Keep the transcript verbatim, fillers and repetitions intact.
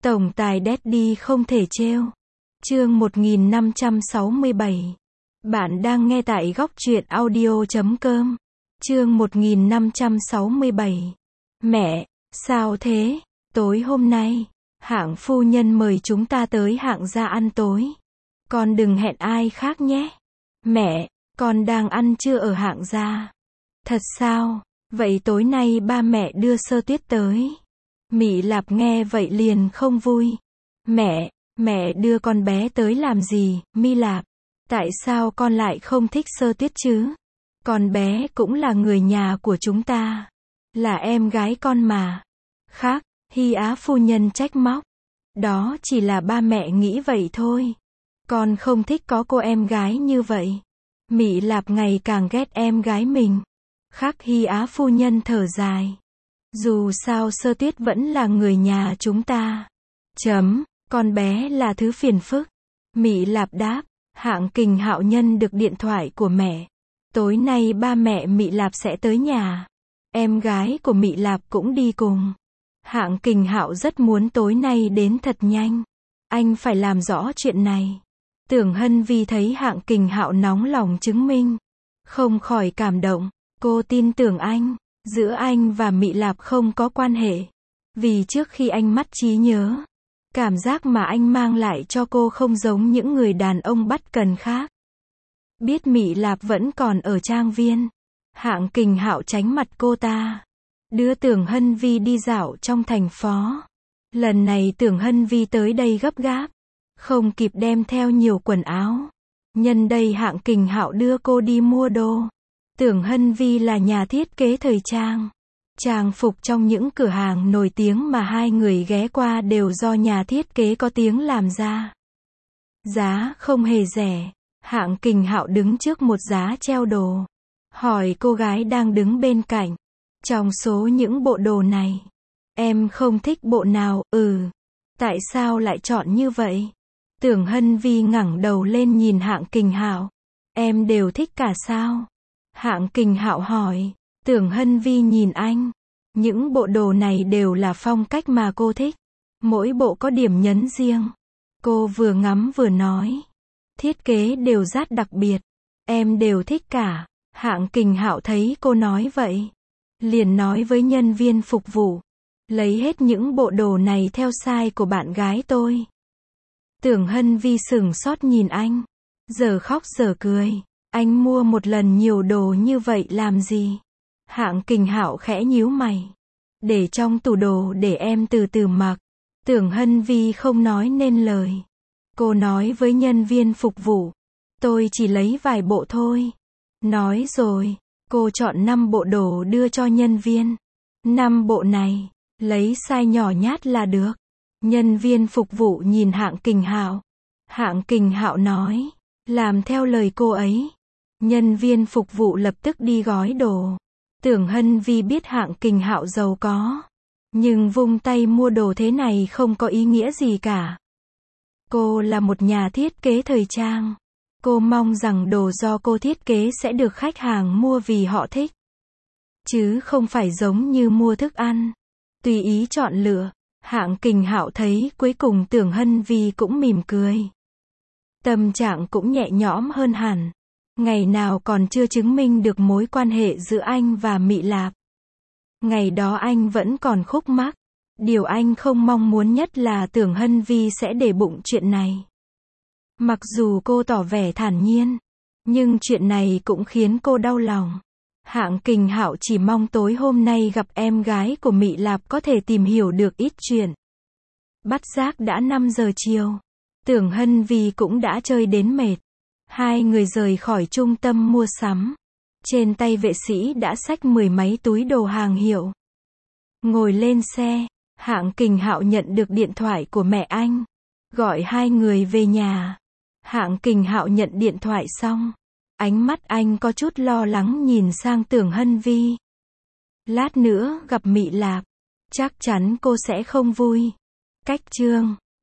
Tổng tài Daddy không thể trêu. Chương một nghìn năm trăm sáu mươi bảy. Bạn đang nghe tại góc truyện audio chấm com. Chương một nghìn năm trăm sáu mươi bảy. Mẹ, sao thế? Tối hôm nay, hạng phu nhân mời chúng ta tới hạng gia ăn tối. Con đừng hẹn ai khác nhé. Mẹ, con đang ăn trưa ở hạng gia. Thật sao? Vậy tối nay ba mẹ đưa Sơ Tuyết tới. Mị Lạp nghe vậy liền không vui. Mẹ, mẹ đưa con bé tới làm gì, Mi Lạp? Tại sao con lại không thích Sơ Tuyết chứ? Con bé cũng là người nhà của chúng ta. Là em gái con mà. Khác, Hy Á phu nhân trách móc. Đó chỉ là ba mẹ nghĩ vậy thôi. Con không thích có cô em gái như vậy. Mị Lạp ngày càng ghét em gái mình. Khác, Hy Á phu nhân thở dài. Dù sao Sơ Tuyết vẫn là người nhà chúng ta. Chấm, con bé là thứ phiền phức. Mị Lạp đáp. Hạng Kình Hạo nhận được điện thoại của mẹ. Tối nay ba mẹ Mị Lạp sẽ tới nhà. Em gái của Mị Lạp cũng đi cùng. Hạng Kình Hạo rất muốn tối nay đến thật nhanh. Anh phải làm rõ chuyện này. Tưởng Hân Vi thấy Hạng Kình Hạo nóng lòng chứng minh, không khỏi cảm động. Cô tin tưởng anh. Giữa anh và Mị Lạp không có quan hệ. Vì trước khi anh mất trí nhớ, cảm giác mà anh mang lại cho cô không giống những người đàn ông bất cần khác. Biết Mị Lạp vẫn còn ở trang viên, Hạng Kình Hạo tránh mặt cô ta, đưa Tưởng Hân Vi đi dạo trong thành phố. Lần này Tưởng Hân Vi tới đây gấp gáp, không kịp đem theo nhiều quần áo. Nhân đây Hạng Kình Hạo đưa cô đi mua đồ. Tưởng Hân Vi là nhà thiết kế thời trang. Trang phục trong những cửa hàng nổi tiếng mà hai người ghé qua đều do nhà thiết kế có tiếng làm ra. Giá không hề rẻ. Hạng Kình Hạo đứng trước một giá treo đồ. Hỏi cô gái đang đứng bên cạnh. Trong số những bộ đồ này, em không thích bộ nào? Ừ. Tại sao lại chọn như vậy? Tưởng Hân Vi ngẩng đầu lên nhìn Hạng Kình Hạo. Em đều thích cả sao? Hạng Kình Hạo hỏi. Tưởng Hân Vi nhìn anh. Những bộ đồ này đều là phong cách mà cô thích. Mỗi bộ có điểm nhấn riêng. Cô vừa ngắm vừa nói. Thiết kế đều rất đặc biệt. Em đều thích cả. Hạng Kình Hạo thấy cô nói vậy, liền nói với nhân viên phục vụ. Lấy hết những bộ đồ này theo size của bạn gái tôi. Tưởng Hân Vi sửng sốt nhìn anh. Giờ khóc giờ cười. Anh mua một lần nhiều đồ như vậy làm gì? Hạng Kình Hạo khẽ nhíu mày. Để trong tủ đồ để em từ từ mặc. Tưởng Hân Vi không nói nên lời. Cô nói với nhân viên phục vụ. Tôi chỉ lấy vài bộ thôi. Nói rồi, cô chọn năm bộ đồ đưa cho nhân viên. Năm bộ này, lấy size nhỏ nhát là được. Nhân viên phục vụ nhìn Hạng Kình Hạo. Hạng Kình Hạo nói. Làm theo lời cô ấy. Nhân viên phục vụ lập tức đi gói đồ. Tưởng Hân Vi biết Hạng Kình Hạo giàu có, nhưng vung tay mua đồ thế này không có ý nghĩa gì cả. Cô là một nhà thiết kế thời trang. Cô mong rằng đồ do cô thiết kế sẽ được khách hàng mua vì họ thích, chứ không phải giống như mua thức ăn, tùy ý chọn lựa. Hạng Kình Hạo thấy cuối cùng Tưởng Hân Vi cũng mỉm cười. Tâm trạng cũng nhẹ nhõm hơn hẳn. Ngày nào còn chưa chứng minh được mối quan hệ giữa anh và Mị Lạp. Ngày đó anh vẫn còn khúc mắc. Điều anh không mong muốn nhất là Tưởng Hân Vi sẽ để bụng chuyện này. Mặc dù cô tỏ vẻ thản nhiên, nhưng chuyện này cũng khiến cô đau lòng. Hạng Kình Hạo chỉ mong tối hôm nay gặp em gái của Mị Lạp có thể tìm hiểu được ít chuyện. Bất giác đã năm giờ chiều. Tưởng Hân Vi cũng đã chơi đến mệt. Hai người rời khỏi trung tâm mua sắm. Trên tay vệ sĩ đã xách mười mấy túi đồ hàng hiệu. Ngồi lên xe, Hạng Kình Hạo nhận được điện thoại của mẹ anh. Gọi hai người về nhà. Hạng Kình Hạo nhận điện thoại xong. Ánh mắt anh có chút lo lắng nhìn sang Tưởng Hân Vi. Lát nữa gặp Mị Lạp, chắc chắn cô sẽ không vui. Cách chương